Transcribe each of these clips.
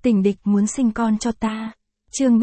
Tình địch muốn sinh con cho ta. Chương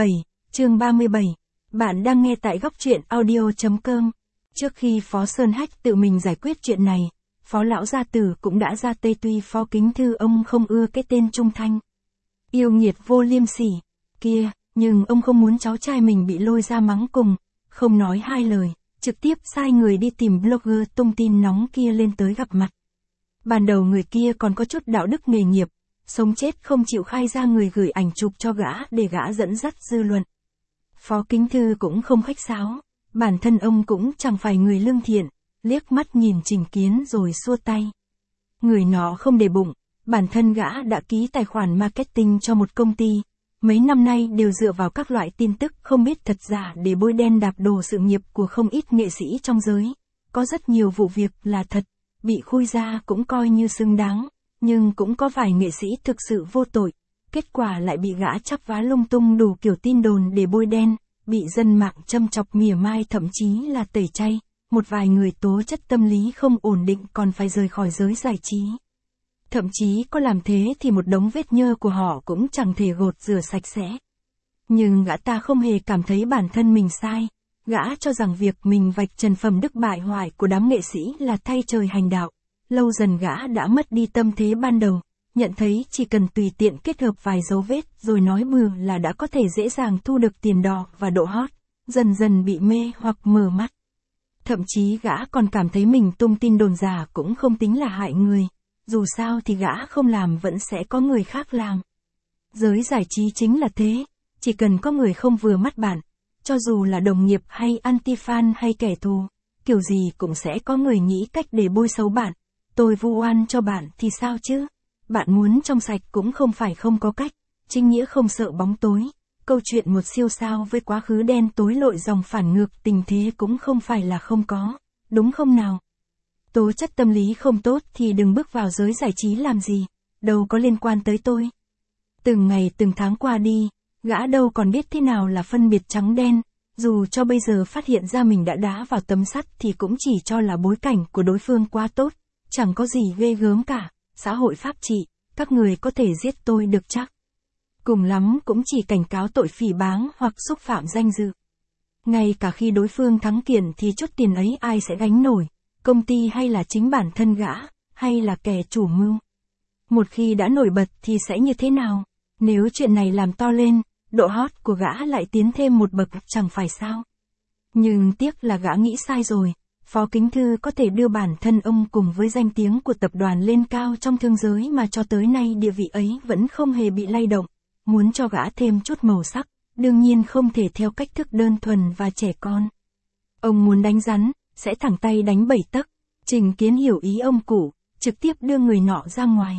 37. Bạn đang nghe tại góc truyện audio.com. Trước khi Phó Sơn Hách tự mình giải quyết chuyện này, Phó Lão Gia Tử cũng đã ra tay, tuy Phó Kính Thư ông không ưa cái tên Trung Thanh. Yêu nghiệt vô liêm sỉ kia, nhưng ông không muốn cháu trai mình bị lôi ra mắng cùng, không nói hai lời, trực tiếp sai người đi tìm blogger tung tin nóng kia lên tới gặp mặt. Ban đầu người kia còn có chút đạo đức nghề nghiệp, sống chết không chịu khai ra người gửi ảnh chụp cho gã để gã dẫn dắt dư luận. Phó Kính Thư cũng không khách sáo, bản thân ông cũng chẳng phải người lương thiện, liếc mắt nhìn Trình Kiến rồi xua tay. Người nọ không để bụng, bản thân gã đã ký tài khoản marketing cho một công ty, mấy năm nay đều dựa vào các loại tin tức không biết thật giả để bôi đen đạp đổ sự nghiệp của không ít nghệ sĩ trong giới. Có rất nhiều vụ việc là thật, bị khui ra cũng coi như xứng đáng, nhưng cũng có vài nghệ sĩ thực sự vô tội, kết quả lại bị gã chắp vá lung tung đủ kiểu tin đồn để bôi đen, bị dân mạng châm chọc mỉa mai, thậm chí là tẩy chay. Một vài người tố chất tâm lý không ổn định còn phải rời khỏi giới giải trí. Thậm chí có làm thế thì một đống vết nhơ của họ cũng chẳng thể gột rửa sạch sẽ. Nhưng gã ta không hề cảm thấy bản thân mình sai, gã cho rằng việc mình vạch trần phẩm đức bại hoại của đám nghệ sĩ là thay trời hành đạo. Lâu dần gã đã mất đi tâm thế ban đầu, nhận thấy chỉ cần tùy tiện kết hợp vài dấu vết rồi nói bừa là đã có thể dễ dàng thu được tiền đỏ và độ hot, dần dần bị mê hoặc mở mắt. Thậm chí gã còn cảm thấy mình tung tin đồn giả cũng không tính là hại người, dù sao thì gã không làm vẫn sẽ có người khác làm. Giới giải trí chính là thế, chỉ cần có người không vừa mắt bạn, cho dù là đồng nghiệp hay anti-fan hay kẻ thù, kiểu gì cũng sẽ có người nghĩ cách để bôi xấu bạn. Tôi vu oan cho bạn thì sao chứ? Bạn muốn trong sạch cũng không phải không có cách, chính nghĩa không sợ bóng tối. Câu chuyện một siêu sao với quá khứ đen tối lội dòng phản ngược tình thế cũng không phải là không có, đúng không nào? Tố chất tâm lý không tốt thì đừng bước vào giới giải trí làm gì, đâu có liên quan tới tôi. Từng ngày từng tháng qua đi, gã đâu còn biết thế nào là phân biệt trắng đen, dù cho bây giờ phát hiện ra mình đã đá vào tấm sắt thì cũng chỉ cho là bối cảnh của đối phương quá tốt, chẳng có gì ghê gớm cả, xã hội pháp trị, các người có thể giết tôi được chắc. Cùng lắm cũng chỉ cảnh cáo tội phỉ báng hoặc xúc phạm danh dự. Ngay cả khi đối phương thắng kiện thì chút tiền ấy ai sẽ gánh nổi, công ty hay là chính bản thân gã, hay là kẻ chủ mưu. Một khi đã nổi bật thì sẽ như thế nào? Nếu chuyện này làm to lên, độ hot của gã lại tiến thêm một bậc chẳng phải sao? Nhưng tiếc là gã nghĩ sai rồi. Phó Kính Thư có thể đưa bản thân ông cùng với danh tiếng của tập đoàn lên cao trong thương giới mà cho tới nay địa vị ấy vẫn không hề bị lay động. Muốn cho gã thêm chút màu sắc, đương nhiên không thể theo cách thức đơn thuần và trẻ con. Ông muốn đánh rắn, sẽ thẳng tay đánh 7 tấc. Trình Kiến hiểu ý ông cụ, trực tiếp đưa người nọ ra ngoài.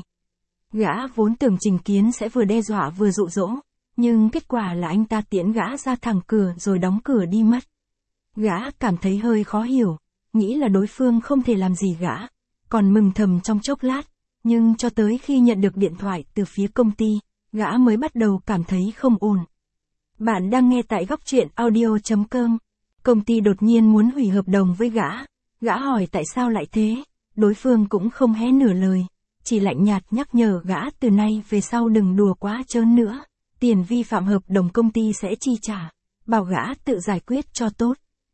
Gã vốn tưởng Trình Kiến sẽ vừa đe dọa vừa dụ dỗ, nhưng kết quả là anh ta tiễn gã ra thẳng cửa rồi đóng cửa đi mất. Gã cảm thấy hơi khó hiểu, nghĩ là đối phương không thể làm gì gã, còn mừng thầm trong chốc lát, nhưng cho tới khi nhận được điện thoại từ phía công ty, gã mới bắt đầu cảm thấy không ổn. Bạn đang nghe tại góc truyện audio.com. Công ty đột nhiên muốn hủy hợp đồng với gã hỏi tại sao lại thế, đối phương cũng không hé nửa lời, chỉ lạnh nhạt nhắc nhở gã từ nay về sau đừng đùa quá trớn nữa, tiền vi phạm hợp đồng công ty sẽ chi trả, bảo gã tự giải quyết cho tốt.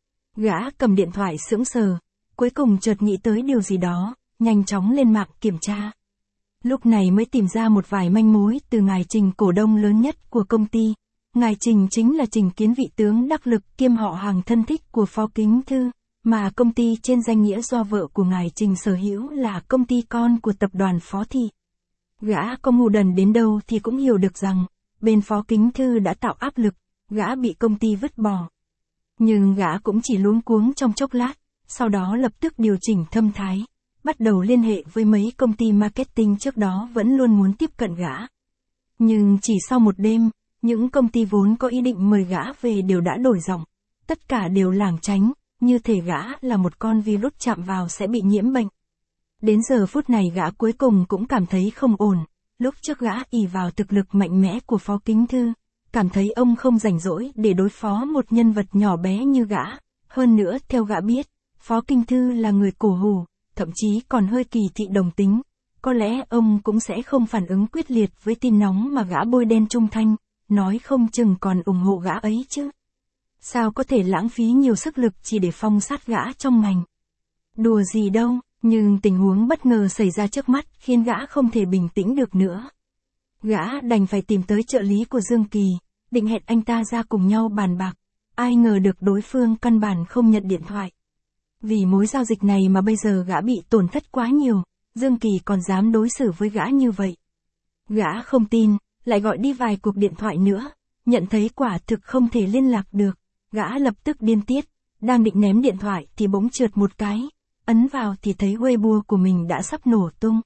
Gã cầm điện thoại sững sờ, cuối cùng chợt nghĩ tới điều gì đó, nhanh chóng lên mạng kiểm tra. Lúc này mới tìm ra một vài manh mối từ ngài Trình, cổ đông lớn nhất của công ty. Ngài Trình chính là Trình Kiến, vị tướng đắc lực kiêm họ hàng thân thích của Phó Kính Thư, mà công ty trên danh nghĩa do vợ của ngài Trình sở hữu là công ty con của tập đoàn Phó Thị. Gã có ngu đần đến đâu thì cũng hiểu được rằng, bên Phó Kính Thư đã tạo áp lực, gã bị công ty vứt bỏ. Nhưng gã cũng chỉ luống cuống trong chốc lát, sau đó lập tức điều chỉnh tâm thái, bắt đầu liên hệ với mấy công ty marketing trước đó vẫn luôn muốn tiếp cận gã. Nhưng chỉ sau một đêm, những công ty vốn có ý định mời gã về đều đã đổi giọng, tất cả đều lảng tránh, như thể gã là một con virus chạm vào sẽ bị nhiễm bệnh. Đến giờ phút này gã cuối cùng cũng cảm thấy không ổn, lúc trước gã ỷ vào thực lực mạnh mẽ của Phó Kính Thư, cảm thấy ông không rảnh rỗi để đối phó một nhân vật nhỏ bé như gã, hơn nữa theo gã biết, Phó Kính Thư là người cổ hủ, thậm chí còn hơi kỳ thị đồng tính, có lẽ ông cũng sẽ không phản ứng quyết liệt với tin nóng mà gã bôi đen Trung Thanh, nói không chừng còn ủng hộ gã ấy chứ. Sao có thể lãng phí nhiều sức lực chỉ để phong sát gã trong ngành. Đùa gì đâu, nhưng tình huống bất ngờ xảy ra trước mắt khiến gã không thể bình tĩnh được nữa. Gã đành phải tìm tới trợ lý của Dương Kỳ, định hẹn anh ta ra cùng nhau bàn bạc. Ai ngờ được đối phương căn bản không nhận điện thoại. Vì mối giao dịch này mà bây giờ gã bị tổn thất quá nhiều, Dương Kỳ còn dám đối xử với gã như vậy. Gã không tin, lại gọi đi vài cuộc điện thoại nữa, nhận thấy quả thực không thể liên lạc được. Gã lập tức điên tiết, đang định ném điện thoại thì bỗng trượt một cái, ấn vào thì thấy Weibo của mình đã sắp nổ tung.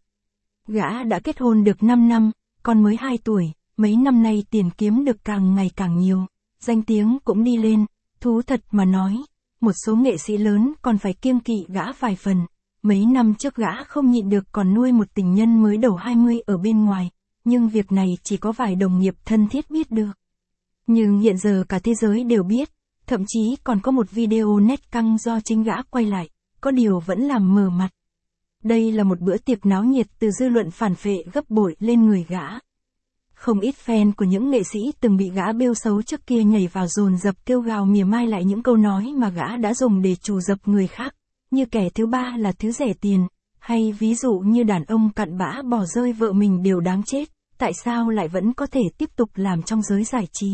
Gã đã kết hôn được 5 năm, con mới 2 tuổi, mấy năm nay tiền kiếm được càng ngày càng nhiều, danh tiếng cũng đi lên, thú thật mà nói, một số nghệ sĩ lớn còn phải kiêng kỵ gã vài phần. Mấy năm trước gã không nhịn được còn nuôi một tình nhân mới đầu 20 ở bên ngoài, nhưng việc này chỉ có vài đồng nghiệp thân thiết biết được. Nhưng hiện giờ cả thế giới đều biết, thậm chí còn có một video nét căng do chính gã quay lại, có điều vẫn làm mờ mặt. Đây là một bữa tiệc náo nhiệt từ dư luận phản phệ gấp bội lên người gã. Không ít fan của những nghệ sĩ từng bị gã bêu xấu trước kia nhảy vào dồn dập kêu gào mỉa mai lại những câu nói mà gã đã dùng để trù dập người khác, như kẻ thứ ba là thứ rẻ tiền, hay ví dụ như đàn ông cặn bã bỏ rơi vợ mình đều đáng chết, tại sao lại vẫn có thể tiếp tục làm trong giới giải trí.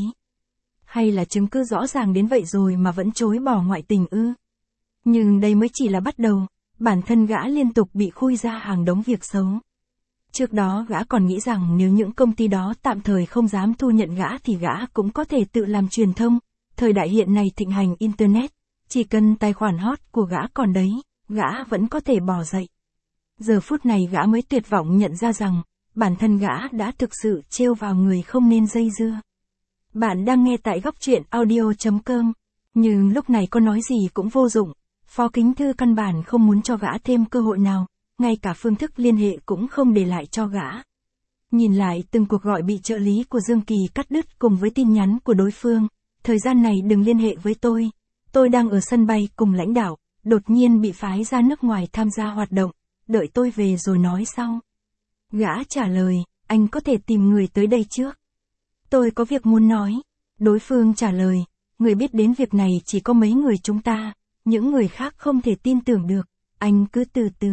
Hay là chứng cứ rõ ràng đến vậy rồi mà vẫn chối bỏ ngoại tình ư. Nhưng đây mới chỉ là bắt đầu, bản thân gã liên tục bị khui ra hàng đống việc xấu. Trước đó gã còn nghĩ rằng nếu những công ty đó tạm thời không dám thu nhận gã thì gã cũng có thể tự làm truyền thông. Thời đại hiện nay thịnh hành Internet, chỉ cần tài khoản hot của gã còn đấy, gã vẫn có thể bỏ dậy. Giờ phút này gã mới tuyệt vọng nhận ra rằng, bản thân gã đã thực sự trêu vào người không nên dây dưa. Bạn đang nghe tại góc truyện audio.com, nhưng lúc này có nói gì cũng vô dụng. Phó Kính Thư căn bản không muốn cho gã thêm cơ hội nào, ngay cả phương thức liên hệ cũng không để lại cho gã. Nhìn lại từng cuộc gọi bị trợ lý của Dương Kỳ cắt đứt cùng với tin nhắn của đối phương, thời gian này đừng liên hệ với tôi đang ở sân bay cùng lãnh đạo, đột nhiên bị phái ra nước ngoài tham gia hoạt động, đợi tôi về rồi nói sau. Gã trả lời, anh có thể tìm người tới đây trước. Tôi có việc muốn nói. Đối phương trả lời, người biết đến việc này chỉ có mấy người chúng ta, những người khác không thể tin tưởng được, anh cứ từ từ.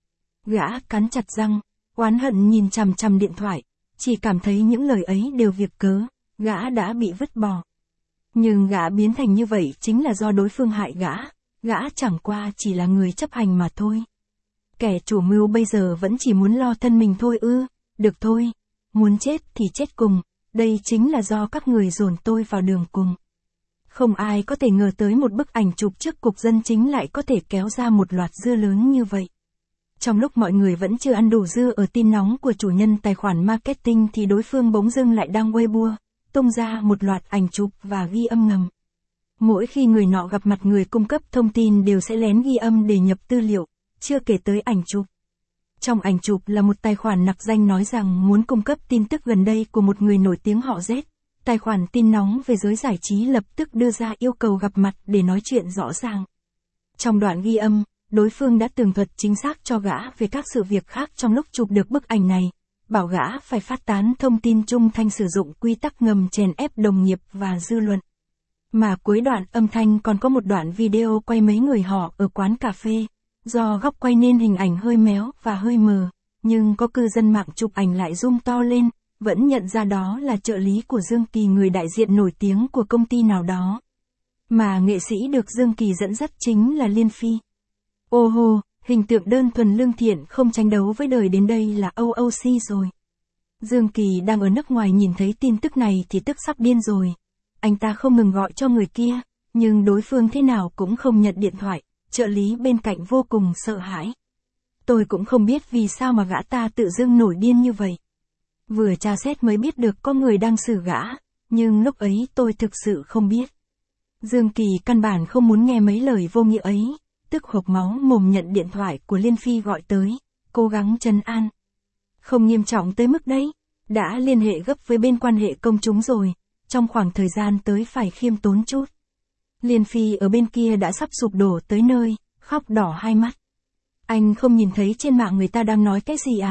Gã cắn chặt răng, oán hận nhìn chằm chằm điện thoại, chỉ cảm thấy những lời ấy đều việc cớ, gã đã bị vứt bỏ. Nhưng gã biến thành như vậy chính là do đối phương hại gã chẳng qua chỉ là người chấp hành mà thôi. Kẻ chủ mưu bây giờ vẫn chỉ muốn lo thân mình thôi ư, được thôi, muốn chết thì chết cùng, đây chính là do các người dồn tôi vào đường cùng. Không ai có thể ngờ tới một bức ảnh chụp trước cục dân chính lại có thể kéo ra một loạt dưa lớn như vậy. Trong lúc mọi người vẫn chưa ăn đủ dưa ở tin nóng của chủ nhân tài khoản marketing thì đối phương bỗng dưng lại đăng Weibo, tung ra một loạt ảnh chụp và ghi âm ngầm. Mỗi khi người nọ gặp mặt người cung cấp thông tin đều sẽ lén ghi âm để nhập tư liệu, chưa kể tới ảnh chụp. Trong ảnh chụp là một tài khoản nặc danh nói rằng muốn cung cấp tin tức gần đây của một người nổi tiếng họ Z. Tài khoản tin nóng về giới giải trí lập tức đưa ra yêu cầu gặp mặt để nói chuyện rõ ràng. Trong đoạn ghi âm, đối phương đã tường thuật chính xác cho gã về các sự việc khác trong lúc chụp được bức ảnh này, bảo gã phải phát tán thông tin Trung Thanh sử dụng quy tắc ngầm chèn ép đồng nghiệp và dư luận. Mà cuối đoạn âm thanh còn có một đoạn video quay mấy người họ ở quán cà phê, do góc quay nên hình ảnh hơi méo và hơi mờ, nhưng có cư dân mạng chụp ảnh lại zoom to lên, vẫn nhận ra đó là trợ lý của Dương Kỳ, người đại diện nổi tiếng của công ty nào đó. Mà nghệ sĩ được Dương Kỳ dẫn dắt chính là Liên Phi. Ô hô, hình tượng đơn thuần lương thiện không tranh đấu với đời đến đây là OOC rồi. Dương Kỳ đang ở nước ngoài nhìn thấy tin tức này thì tức sắp điên rồi. Anh ta không ngừng gọi cho người kia, nhưng đối phương thế nào cũng không nhận điện thoại, trợ lý bên cạnh vô cùng sợ hãi. Tôi cũng không biết vì sao mà gã ta tự dưng nổi điên như vậy. Vừa tra xét mới biết được có người đang xử gã, nhưng lúc ấy tôi thực sự không biết. Dương Kỳ căn bản không muốn nghe mấy lời vô nghĩa ấy, tức hộc máu mồm nhận điện thoại của Liên Phi gọi tới, cố gắng trấn an. Không nghiêm trọng tới mức đấy, đã liên hệ gấp với bên quan hệ công chúng rồi, trong khoảng thời gian tới phải khiêm tốn chút. Liên Phi ở bên kia đã sắp sụp đổ tới nơi, khóc đỏ hai mắt. Anh không nhìn thấy trên mạng người ta đang nói cái gì à,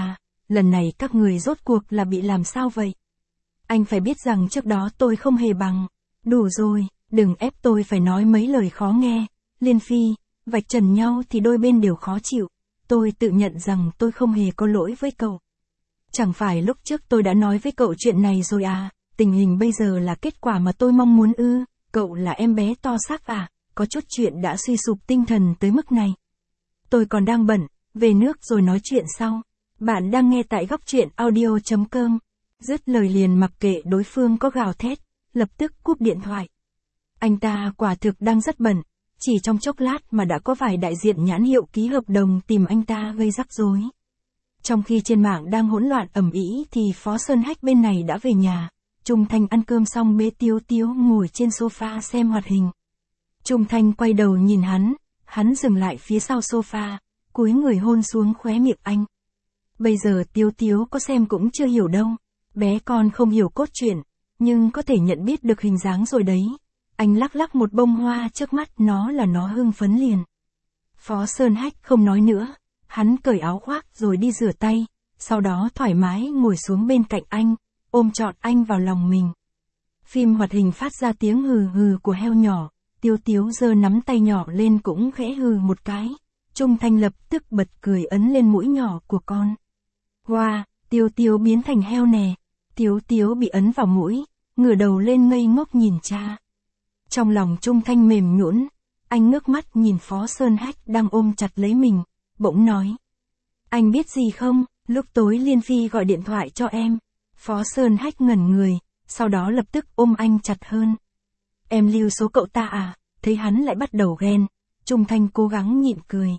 lần này các người rốt cuộc là bị làm sao vậy? Anh phải biết rằng trước đó tôi không hề bằng. Đủ rồi, đừng ép tôi phải nói mấy lời khó nghe. Liên Phi, vạch trần nhau thì đôi bên đều khó chịu. Tôi tự nhận rằng tôi không hề có lỗi với cậu. Chẳng phải lúc trước tôi đã nói với cậu chuyện này rồi à, tình hình bây giờ là kết quả mà tôi mong muốn ư, cậu là em bé to xác à, có chút chuyện đã suy sụp tinh thần tới mức này. Tôi còn đang bận, về nước rồi nói chuyện sau. Bạn đang nghe tại góc truyện audio.com. Dứt lời liền mặc kệ đối phương có gào thét, lập tức cúp điện thoại. Anh ta quả thực đang rất bận, chỉ trong chốc lát mà đã có vài đại diện nhãn hiệu ký hợp đồng tìm anh ta gây rắc rối. Trong khi trên mạng đang hỗn loạn ầm ĩ thì Phó Sơn Hách bên này đã về nhà. Trung Thanh ăn cơm xong bế Tiếu Tiếu ngồi trên sofa xem hoạt hình. Trung Thanh quay đầu nhìn hắn dừng lại phía sau sofa, cúi người hôn xuống khóe miệng anh. Bây giờ Tiếu Tiếu có xem cũng chưa hiểu đâu, bé con không hiểu cốt truyện, nhưng có thể nhận biết được hình dáng rồi đấy. Anh lắc lắc một bông hoa trước mắt nó hưng phấn liền. Phó Sơn Hách không nói nữa, hắn cởi áo khoác rồi đi rửa tay, sau đó thoải mái ngồi xuống bên cạnh anh, ôm trọn anh vào lòng mình. Phim hoạt hình phát ra tiếng hừ hừ của heo nhỏ, Tiếu Tiếu giơ nắm tay nhỏ lên cũng khẽ hừ một cái. Trung Thanh lập tức bật cười ấn lên mũi nhỏ của con. Wow, Tiếu Tiếu biến thành heo nè. Tiếu Tiếu bị ấn vào mũi, ngửa đầu lên ngây ngốc nhìn cha. Trong lòng Trung Thanh mềm nhũn, anh ngước mắt nhìn Phó Sơn Hách đang ôm chặt lấy mình, bỗng nói. Anh biết gì không, lúc tối Liên Phi gọi điện thoại cho em. Phó Sơn Hách ngẩn người, sau đó lập tức ôm anh chặt hơn. Em lưu số cậu ta à, thấy hắn lại bắt đầu ghen. Trung Thanh cố gắng nhịn cười.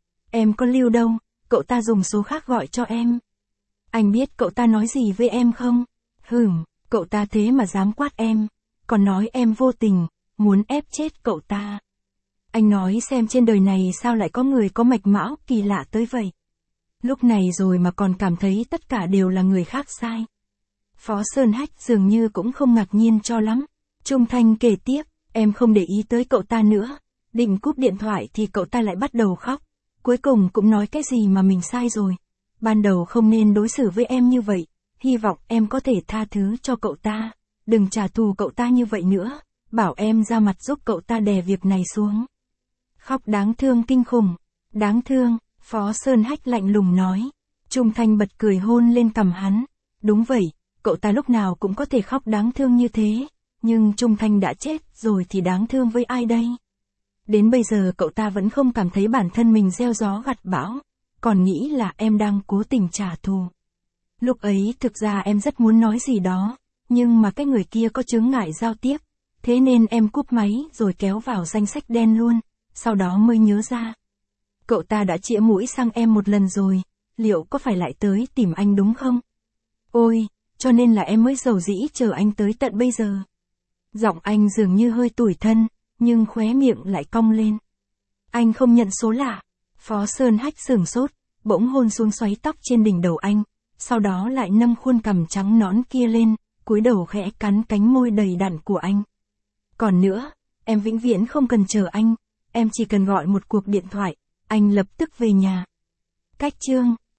Em có lưu đâu, cậu ta dùng số khác gọi cho em. Anh biết cậu ta nói gì với em không? Cậu ta thế mà dám quát em, còn nói em vô tình, muốn ép chết cậu ta. Anh nói xem trên đời này sao lại có người có mạch mão kỳ lạ tới vậy. Lúc này rồi mà còn cảm thấy tất cả đều là người khác sai. Phó Sơn Hách dường như cũng không ngạc nhiên cho lắm. Trung Thanh kể tiếp, em không để ý tới cậu ta nữa. Định cúp điện thoại thì cậu ta lại bắt đầu khóc. Cuối cùng cũng nói cái gì mà mình sai rồi. Ban đầu không nên đối xử với em như vậy. Hy vọng em có thể tha thứ cho cậu ta. Đừng trả thù cậu ta như vậy nữa. Bảo em ra mặt giúp cậu ta đè việc này xuống. Khóc đáng thương kinh khủng. Đáng thương, Phó Sơn Hách lạnh lùng nói. Trung Thanh bật cười hôn lên cằm hắn. Đúng vậy, cậu ta lúc nào cũng có thể khóc đáng thương như thế. Nhưng Trung Thanh đã chết rồi thì đáng thương với ai đây? Đến bây giờ cậu ta vẫn không cảm thấy bản thân mình gieo gió gặt bão. Còn nghĩ là em đang cố tình trả thù. Lúc ấy thực ra em rất muốn nói gì đó. Nhưng mà cái người kia có chướng ngại giao tiếp. Thế nên em cúp máy rồi kéo vào danh sách đen luôn. Sau đó mới nhớ ra. Cậu ta đã chĩa mũi sang em một lần rồi. Liệu có phải lại tới tìm anh đúng không? Ôi, cho nên là em mới dầu dĩ chờ anh tới tận bây giờ. Giọng anh dường như hơi tủi thân, nhưng khóe miệng lại cong lên. Anh không nhận số lạ. Phó Sơn Hách sửng sốt, bỗng hôn xuống xoáy tóc trên đỉnh đầu anh. Sau đó lại nâng khuôn cằm trắng nõn kia lên, cúi đầu khẽ cắn cánh môi đầy đặn của anh. Còn nữa, em vĩnh viễn không cần chờ anh. Em chỉ cần gọi một cuộc điện thoại, anh lập tức về nhà. Cách chương